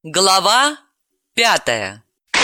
Глава 5.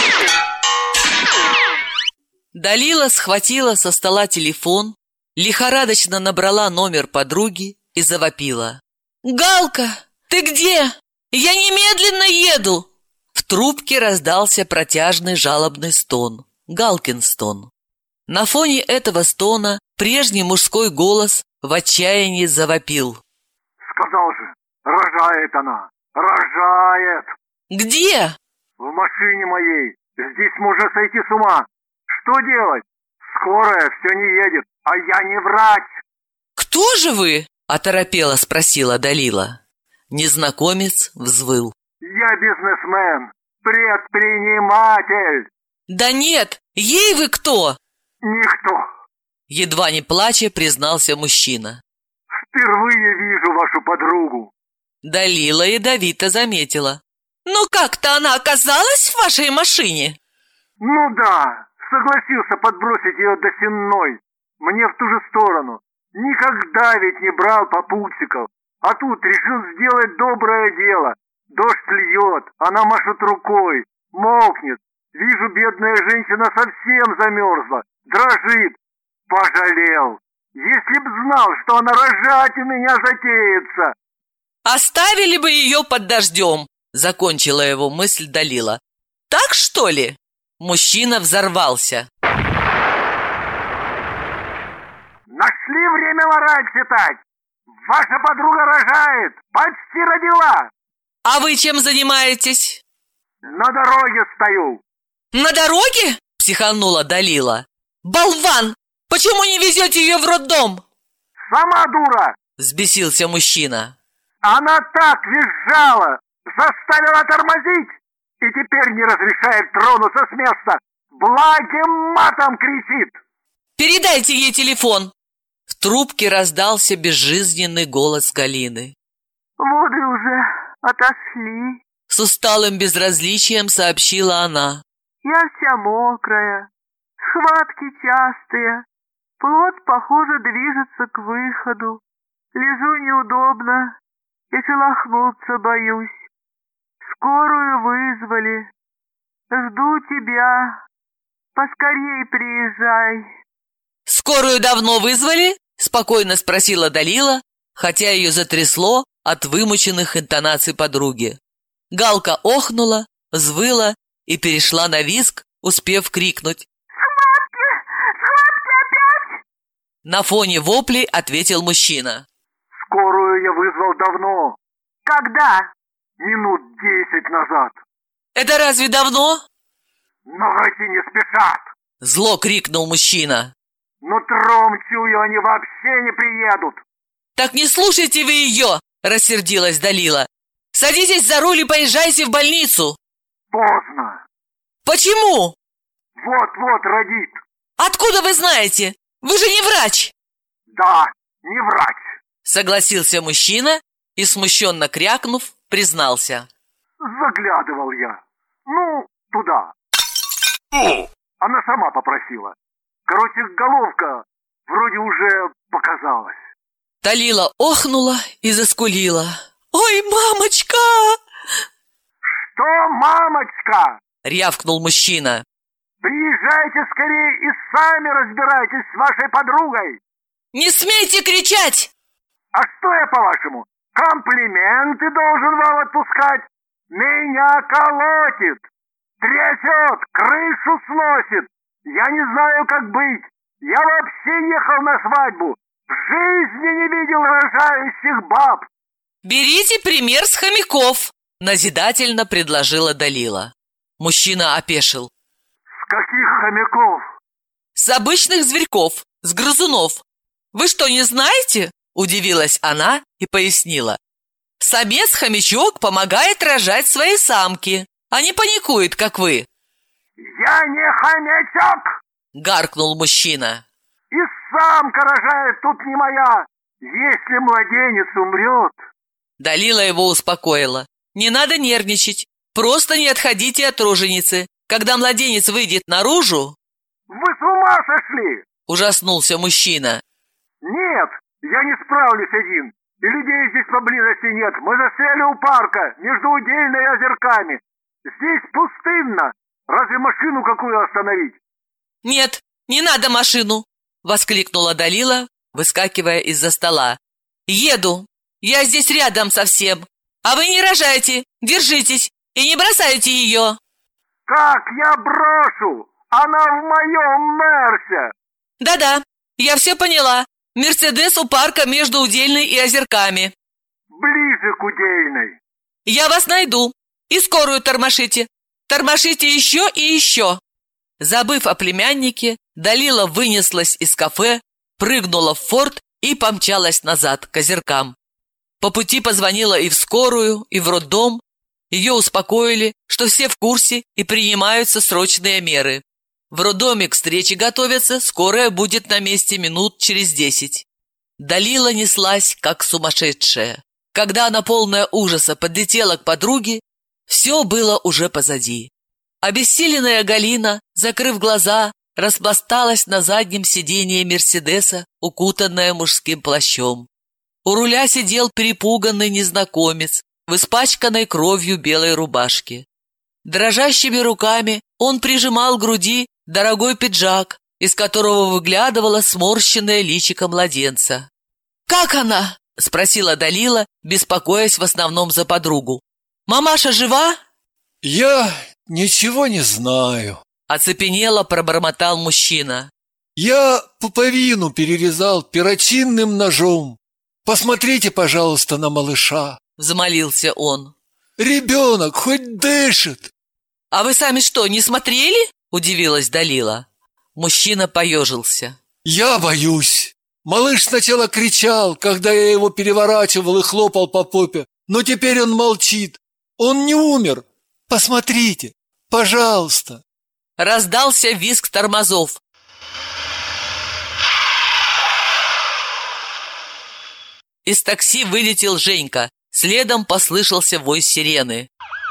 Далила схватила со стола телефон, лихорадочно набрала номер подруги и завопила. «Галка, ты где? Я немедленно еду!» В трубке раздался протяжный жалобный стон, Галкин стон. На фоне этого стона прежний мужской голос в отчаянии завопил. «Сказал же, рожает она, рожает!» «Где?» «В машине моей, здесь можно сойти с ума. Что делать? Скорая все не едет, а я не врач!» «Кто же вы?» – оторопела спросила Далила. Незнакомец взвыл. «Я бизнесмен, предприниматель!» «Да нет, ей вы кто?» «Никто!» Едва не плача признался мужчина. «Впервые вижу вашу подругу!» Далила ядовито заметила. «Ну как-то она оказалась в вашей машине?» «Ну да, согласился подбросить ее до Сенной, мне в ту же сторону. Никогда ведь не брал попутчиков, а тут решил сделать доброе дело. Дождь льет, она машет рукой, мокнет. Вижу, бедная женщина совсем замерзла, дрожит. Пожалел. Если б знал, что она рожать у меня затеется!» «Оставили бы ее под дождем!» Закончила его мысль Далила. «Так что ли?» Мужчина взорвался. «Нашли время мораль читать! Ваша подруга рожает! Почти родила!» «А вы чем занимаетесь?» «На дороге стою!» «На дороге?» – психанула Далила. «Болван! Почему не везете ее в роддом?» «Сама дура!» – взбесился мужчина. «Она так визжала! Заставила тормозить! И теперь не разрешает тронуться с места! Благим матом кричит!» «Передайте ей телефон!» В трубке раздался безжизненный голос Галины. «Воды уже отошли», — с усталым безразличием сообщила она. «Я вся мокрая, схватки частые, плод, похоже, движется к выходу. Лежу неудобно и шелохнуться боюсь. Скорую вызвали. Жду тебя. Поскорей приезжай». «Скорую давно вызвали?» – спокойно спросила Далила, хотя ее затрясло от вымученных интонаций подруги. Галка охнула, взвыла и перешла на визг, успев крикнуть: «Схватки! Схватки опять!» На фоне воплей ответил мужчина. «Скорую я вызвал давно, «Когда?» минут 10 назад. «Это разве давно?» Но врачи не спешат. Зло крикнул мужчина. Нутром чую, они вообще не приедут». «Так не слушайте вы ее!» – рассердилась Далила. «Садитесь за руль и поезжайте в больницу!» «Поздно. «Почему?» Вот-вот родит». «Откуда вы знаете? Вы же не врач!» «Да, не врач», – согласился мужчина и, смущенно крякнув, признался. «Заглядывал я. Ну, туда. Она сама попросила. Короче, головка вроде уже показалась». Далила охнула и заскулила. «Ой, мамочка!» «Что, мамочка?» – рявкнул мужчина. «Приезжайте скорее и сами разбирайтесь с вашей подругой». «Не смейте кричать!» «А что я, по-вашему, комплименты должен вам отпускать? Меня колотит, трясет, крышу сносит. Я не знаю, как быть. Я вообще ехал на свадьбу. В жизни не видел рожающих баб». «Берите пример с хомяков!» – назидательно предложила Далила. Мужчина опешил. «С каких хомяков?» «С обычных зверьков, с грызунов. Вы что, не знаете?» – удивилась она и пояснила. «Самец-хомячок помогает рожать свои самки, а не паникует, как вы». «Я не хомячок!» – гаркнул мужчина. «И самка рожает тут не моя. Если младенец умрет...» Далила его успокоила. «Не надо нервничать. Просто не отходите от роженицы. Когда младенец выйдет наружу...» «Вы с ума сошли!» – ужаснулся мужчина. «Нет, я не справлюсь один. И людей здесь поблизости нет. Мы застряли у парка, между Удельной и Озерками. Здесь пустынно. Разве машину какую остановить? «Нет, не надо машину!» — воскликнула Далила, выскакивая из-за стола. «Еду! Я здесь рядом совсем! А вы не рожайте! Держитесь! И не бросайте ее!» Как я брошу? Она в моем Мерсе! «Да-да, я все поняла. Мерседес у парка между Удельной и Озерками». Ближе к Удельной. «Я вас найду. И скорую тормошите. Тормошите еще и еще». Забыв о племяннике, Далила вынеслась из кафе, прыгнула в форт и помчалась назад к Озеркам. По пути позвонила и в скорую, и в роддом. Ее успокоили, что все в курсе и принимаются срочные меры. В роддоме к встрече готовятся, скорая будет на месте минут через 10. Далила неслась, как сумасшедшая. Когда она, полная ужаса, подлетела к подруге, все было уже позади. Обессиленная Галина, закрыв глаза, распласталась на заднем сиденье Мерседеса, укутанная мужским плащом. У руля сидел перепуганный незнакомец в испачканной кровью белой рубашке. Дрожащими руками он прижимал к груди дорогой пиджак, из которого выглядывало сморщенное личико младенца. «Как она?» – спросила Далила, беспокоясь в основном за подругу. «Мамаша жива?» «Я ничего не знаю», – оцепенело пробормотал мужчина. «Я пуповину перерезал перочинным ножом. Посмотрите, пожалуйста, на малыша», – взмолился он. «Ребенок хоть дышит». «А вы сами что, не смотрели?» – удивилась Далила. Мужчина поежился. «Я боюсь. Малыш сначала кричал, когда я его переворачивал и хлопал по попе, но теперь он молчит. Он не умер. Посмотрите, пожалуйста». Раздался визг тормозов. Из такси вылетел Женька. Следом послышался вой сирены.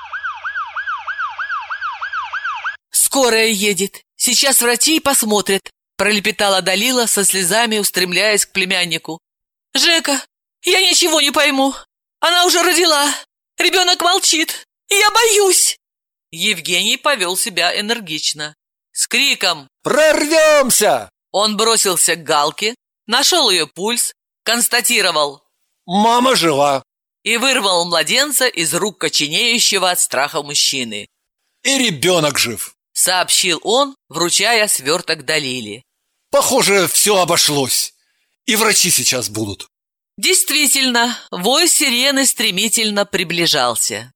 «Скорая едет. Сейчас врачи посмотрят», – пролепетала Далила со слезами, устремляясь к племяннику. «Жека, я ничего не пойму. Она уже родила. Ребенок молчит. Я боюсь». Евгений повел себя энергично. С криком «Прорвемся!» он бросился к Галке, нашел ее пульс, констатировал «Мама жива!» и вырвал младенца из рук коченеющего от страха мужчины. «И ребенок жив!» — сообщил он, вручая сверток Далиле. «Похоже, все обошлось. И врачи сейчас будут». Действительно, вой сирены стремительно приближался.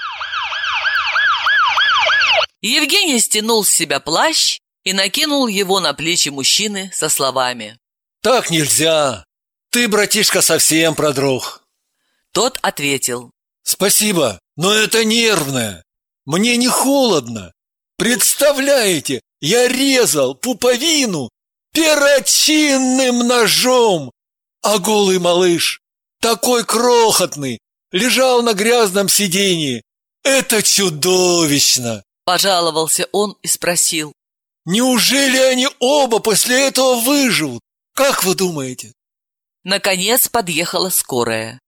Евгений стянул с себя плащ и накинул его на плечи мужчины со словами: «Так нельзя. Ты, братишка, совсем продрог». Тот ответил: «Спасибо, но это нервное. Мне не холодно. Представляете, я резал пуповину перочинным ножом, а голый малыш, такой крохотный, лежал на грязном сиденье. Это чудовищно!» Пожаловался он и спросил: «Неужели они оба после этого выживут? Как вы думаете?» Наконец подъехала скорая.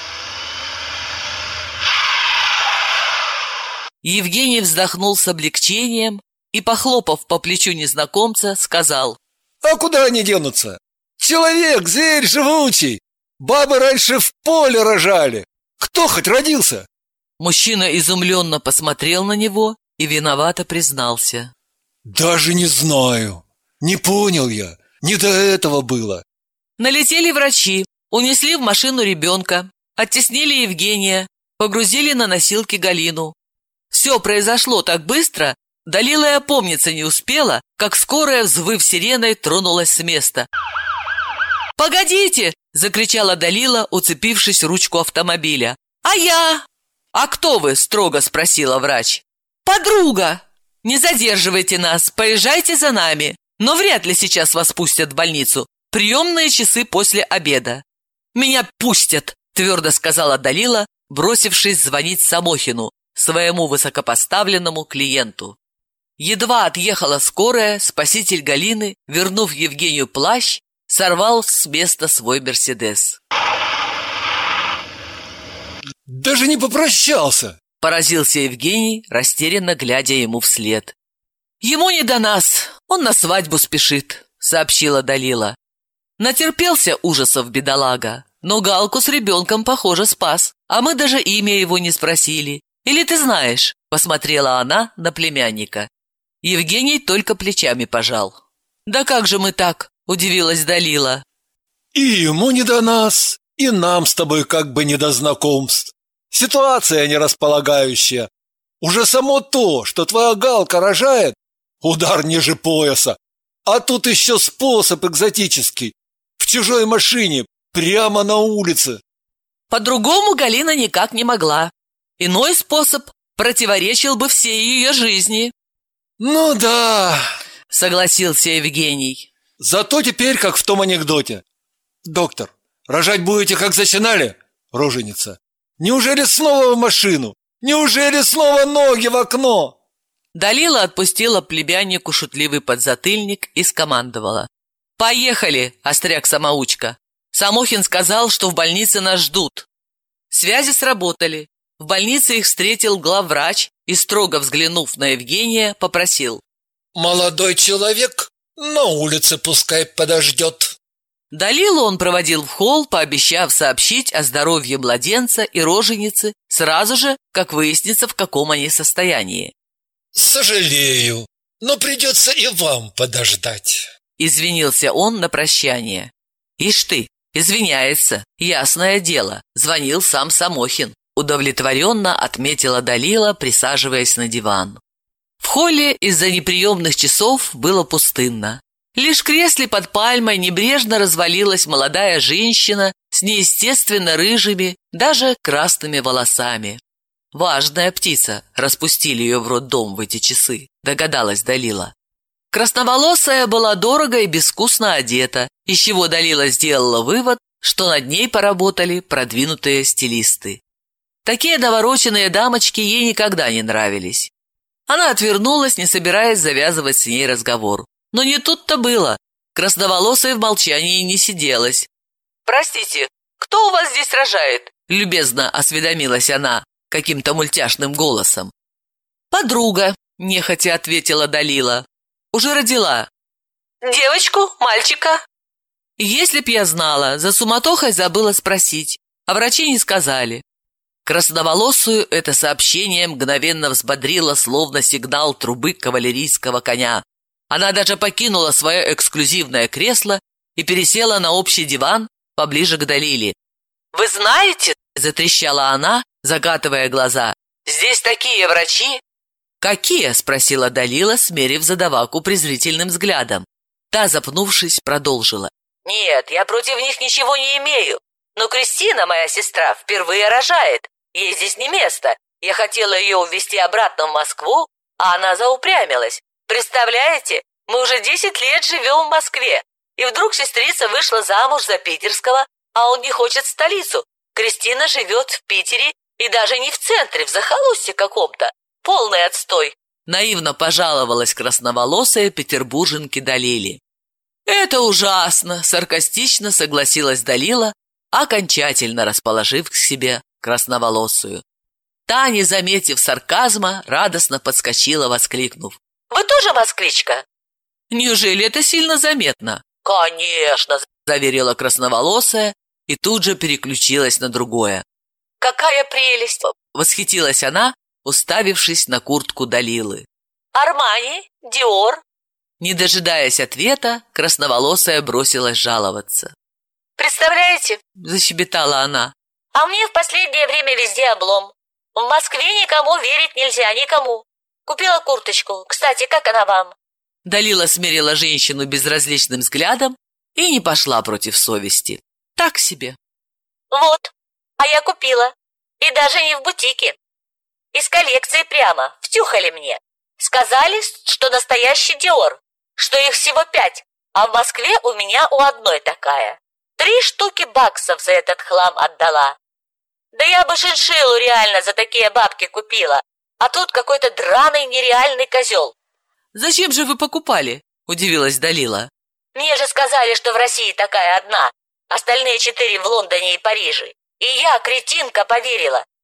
Евгений вздохнул с облегчением и, похлопав по плечу незнакомца, сказал: «А куда они денутся? Человек, зверь живучий. Бабы раньше в поле рожали. Кто хоть родился?» Мужчина изумленно посмотрел на него и виновато признался: «Даже не знаю. Не понял я. Не до этого было». Налетели врачи, унесли в машину ребенка, оттеснили Евгения, погрузили на носилки Галину. Все произошло так быстро, Далила и опомниться не успела, как скорая, взвыв сиреной, тронулась с места. «Погодите!» – закричала Далила, уцепившись в ручку автомобиля. «А я?» «А кто вы?» – строго спросила врач. «Подруга! Не задерживайте нас, поезжайте за нами, но вряд ли сейчас вас пустят в больницу. Приемные часы после обеда». «Меня пустят!» – твердо сказала Далила, бросившись звонить Самохину, своему высокопоставленному клиенту. Едва отъехала скорая, спаситель Галины, вернув Евгению плащ, сорвал с места свой «Мерседес». Даже не попрощался. Поразился Евгений, растерянно глядя ему вслед. Ему не до нас, он на свадьбу спешит, сообщила Далила. Натерпелся ужасов бедолага, но Галку с ребенком, похоже, спас, а мы даже имя его не спросили. Или ты знаешь? Посмотрела она на племянника. Евгений только плечами пожал. Да как же мы так? Удивилась Далила. И ему не до нас, и нам с тобой как бы не до знакомств. Ситуация не располагающая. Уже само то, что твоя Галка рожает, удар ниже пояса. А тут еще способ экзотический. В чужой машине, прямо на улице. По-другому Галина никак не могла. Иной способ противоречил бы всей ее жизни. Ну да, согласился Евгений. Зато теперь, как в том анекдоте. Доктор, рожать будете, как зачинали? Роженица. Неужели снова в машину? Неужели снова ноги в окно? Далила отпустила племяннику шутливый подзатыльник и скомандовала. «Поехали, остряк-самоучка! Самохин сказал, что в больнице нас ждут». Связи сработали. В больнице их встретил главврач и, строго взглянув на Евгения, попросил. «Молодой человек на улице пускай подождет». Далилу он проводил в холл, пообещав сообщить о здоровье младенца и роженицы сразу же, как выяснится, в каком они состоянии. «Сожалею, но придется и вам подождать», — извинился он на прощание. «Ишь ты, извиняется, ясное дело, звонил сам Самохин», — удовлетворенно отметила Далила, присаживаясь на диван. В холле из-за неприемных часов было пустынно. Лишь в кресле под пальмой небрежно развалилась молодая женщина с неестественно рыжими, даже красными волосами. Важная птица, распустили ее в роддом в эти часы, догадалась Далила. Красноволосая была дорого и безвкусно одета, из чего Далила сделала вывод, что над ней поработали продвинутые стилисты. Такие навороченные дамочки ей никогда не нравились. Она отвернулась, не собираясь завязывать с ней разговор. Но не тут-то было. Красноволосая в молчании не сиделась. «Простите, кто у вас здесь рожает?» – любезно осведомилась она каким-то мультяшным голосом. «Подруга», – нехотя ответила Далила. «Уже родила». «Девочку? Мальчика?» Если б я знала, за суматохой забыла спросить, а врачи не сказали. Красноволосую это сообщение мгновенно взбодрило, словно сигнал трубы кавалерийского коня. Она даже покинула свое эксклюзивное кресло и пересела на общий диван поближе к Далиле. «Вы знаете, — затрещала она, закатывая глаза, — здесь такие врачи!» «Какие?» — спросила Далила, смерив задаваку презрительным взглядом. Та, запнувшись, продолжила. «Нет, я против них ничего не имею. Но Кристина, моя сестра, впервые рожает. Ей здесь не место. Я хотела ее увезти обратно в Москву, а она заупрямилась. Представляете, мы уже 10 лет живем в Москве. И вдруг сестрица вышла замуж за питерского, а он не хочет в столицу. Кристина живет в Питере и даже не в центре, в захолустье каком-то. Полный отстой». Наивно пожаловалась красноволосая петербурженке Далиле. «Это ужасно!» – саркастично согласилась Далила, окончательно расположив к себе красноволосую. Та, не заметив сарказма, радостно подскочила, воскликнув. «Вы тоже москвичка?» «Неужели это сильно заметно?» «Конечно!» – заверила красноволосая и тут же переключилась на другое. «Какая прелесть!» – восхитилась она, уставившись на куртку Далилы. «Армани? Диор?» Не дожидаясь ответа, красноволосая бросилась жаловаться. «Представляете?» – защебетала она. «А мне в последнее время везде облом. В Москве никому верить нельзя, никому. Купила курточку. Кстати, как она вам?» Далила смерила женщину безразличным взглядом и не пошла против совести. Так себе. «Вот, а я купила. И даже не в бутике. Из коллекции прямо, втюхали мне. Сказали, что настоящий Диор, что их всего 5, а в Москве у меня у одной такая. 3 штуки баксов за этот хлам отдала. Да я бы шиншиллу реально за такие бабки купила, а тут какой-то драный нереальный козел». «Зачем же вы покупали?» – удивилась Далила. «Мне же сказали, что в России такая одна, остальные 4 в Лондоне и Париже. И я, кретинка, поверила.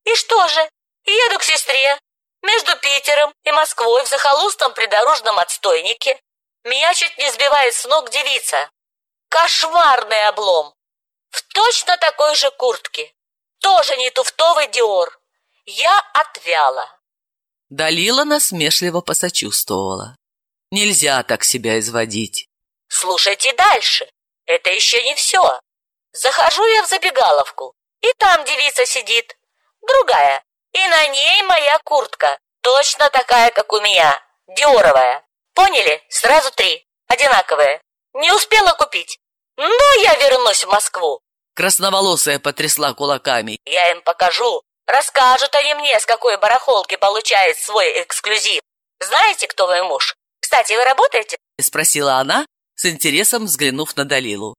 И что же? Еду к сестре. Между Питером и Москвой в захолустном придорожном отстойнике меня чуть не сбивает с ног девица. Кошмарный облом. В точно такой же куртке. Тоже не туфтовый Диор. Я отвяла. Далила насмешливо посочувствовала. Нельзя так себя изводить. Слушайте дальше. Это еще не все. Захожу я в забегаловку, и там девица сидит. Другая. И на ней моя куртка. Точно такая, как у меня. Диоровая. Поняли? Сразу 3. Одинаковые. Не успела купить. Ну, я вернусь в Москву. Красноволосая потрясла кулаками. Я им покажу. Расскажут они мне, с какой барахолки получает свой эксклюзив. Знаете, кто мой муж? Кстати, вы работаете? Спросила она, с интересом взглянув на Далилу.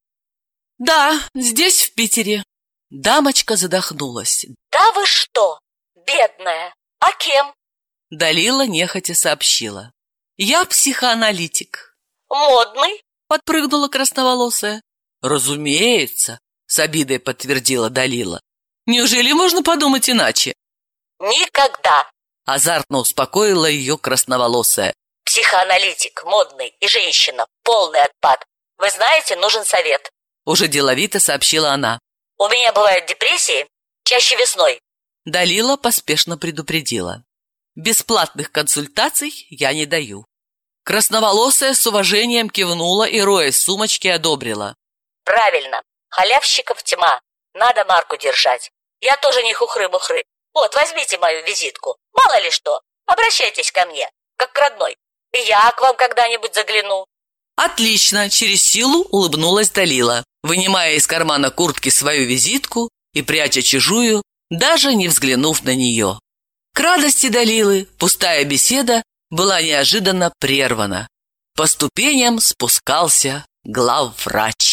Да, здесь, в Питере. Дамочка задохнулась. Да вы что, бедная. А кем? Далила нехотя сообщила. Я психоаналитик. Модный? Подпрыгнула красноволосая. Разумеется, с обидой подтвердила Далила. Неужели можно подумать иначе? Никогда. Азартно успокоила ее красноволосая. Психоаналитик, модный и женщина. Полный отпад. Вы знаете, нужен совет. Уже деловито сообщила она. У меня бывают депрессии, чаще весной. Далила поспешно предупредила. Бесплатных консультаций я не даю. Красноволосая с уважением кивнула и, роясь в сумочке, одобрила. Правильно. Халявщиков тьма. Надо марку держать. Я тоже не хухры-мухры. Вот, возьмите мою визитку. Мало ли что. Обращайтесь ко мне, как к родной. И я к вам когда-нибудь загляну. Отлично, через силу улыбнулась Далила, вынимая из кармана куртки свою визитку и пряча чужую, даже не взглянув на нее. К радости Далилы пустая беседа была неожиданно прервана. По ступеням спускался главврач.